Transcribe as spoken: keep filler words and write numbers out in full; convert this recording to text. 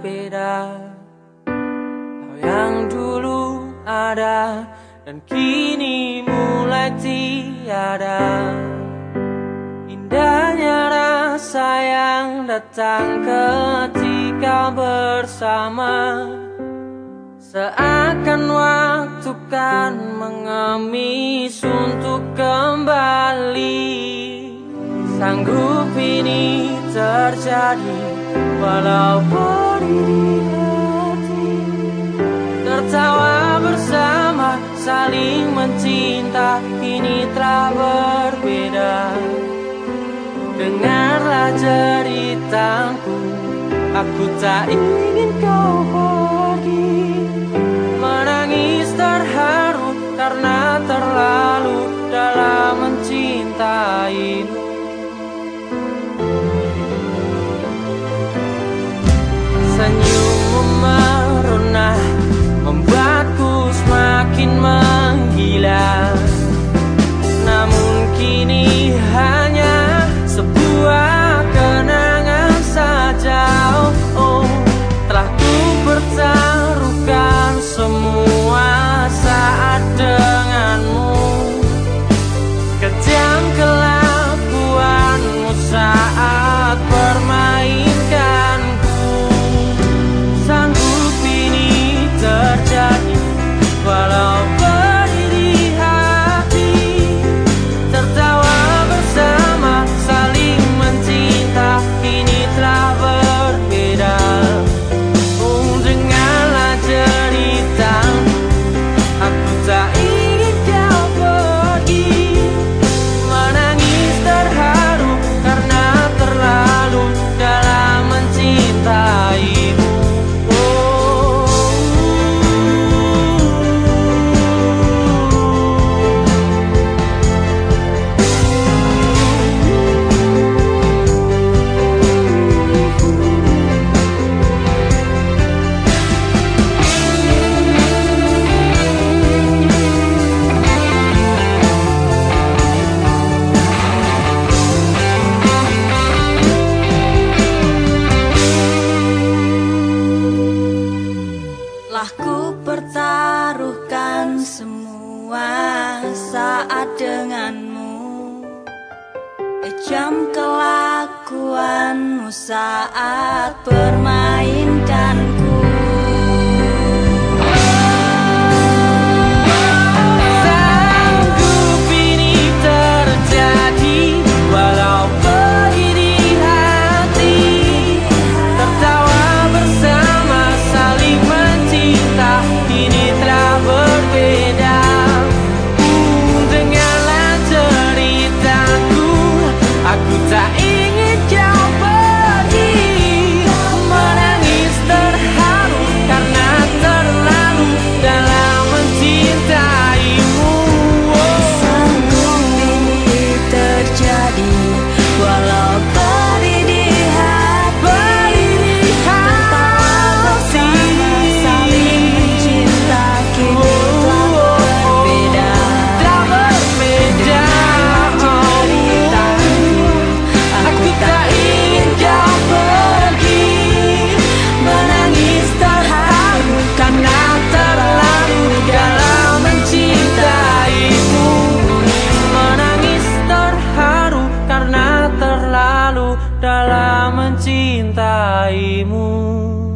berbeda. Kau yang dulu ada dan kini mulai tiada. Indahnya rasa yang datang ketika bersama, seakan waktu kan mengemis untuk kembali. Sanggup ini terjadi walau pedih di hati. Tertawa bersama, saling mencinta, kini telah berbeda. Dengarlah ceritaku, aku tak ingin kau pergi. Menangis terharu karena terlalu dalam mencintaimu. Senyummu merona membuatku semakin menggila. Namun kini hanya sebuah kenangan saja. Oh, oh, telah ku pertaruhkan semua saat denganmu. Kejam kelakuanmu saat permainkanku. Sanggup ini terjadi walau pedih di hati. Tertawa bersama, saling mencinta, kini telah berbeda. Oh, dengarlah ceritamu, aku tak ingin kau pergi. Menangis terharu karena terlalu dalam mencintaimu. Telah ku pertaruhkan semua saat denganmu. Kejam kelakuanmu saat permainkanku. Sanggup ini terjadi walau pedih di hati. Tertawa bersama, saling mencinta, kini telah berbeda. Uh, dengarlah ceritaku, aku tak ingin kau pergi. Menangis terharu karena terlalu dalam mencintaimu. Oh. Sanggup ini terjadi walau pedih di hati. Tertawa bersama, saling mencinta, kini telah berbeda. Dengarlah ceritamu, aku tak ingin kau pergi. Menangis terharu karena terlalu dalam mencintaimu. Menangis terharu karena terlalu dalam mencintaimu.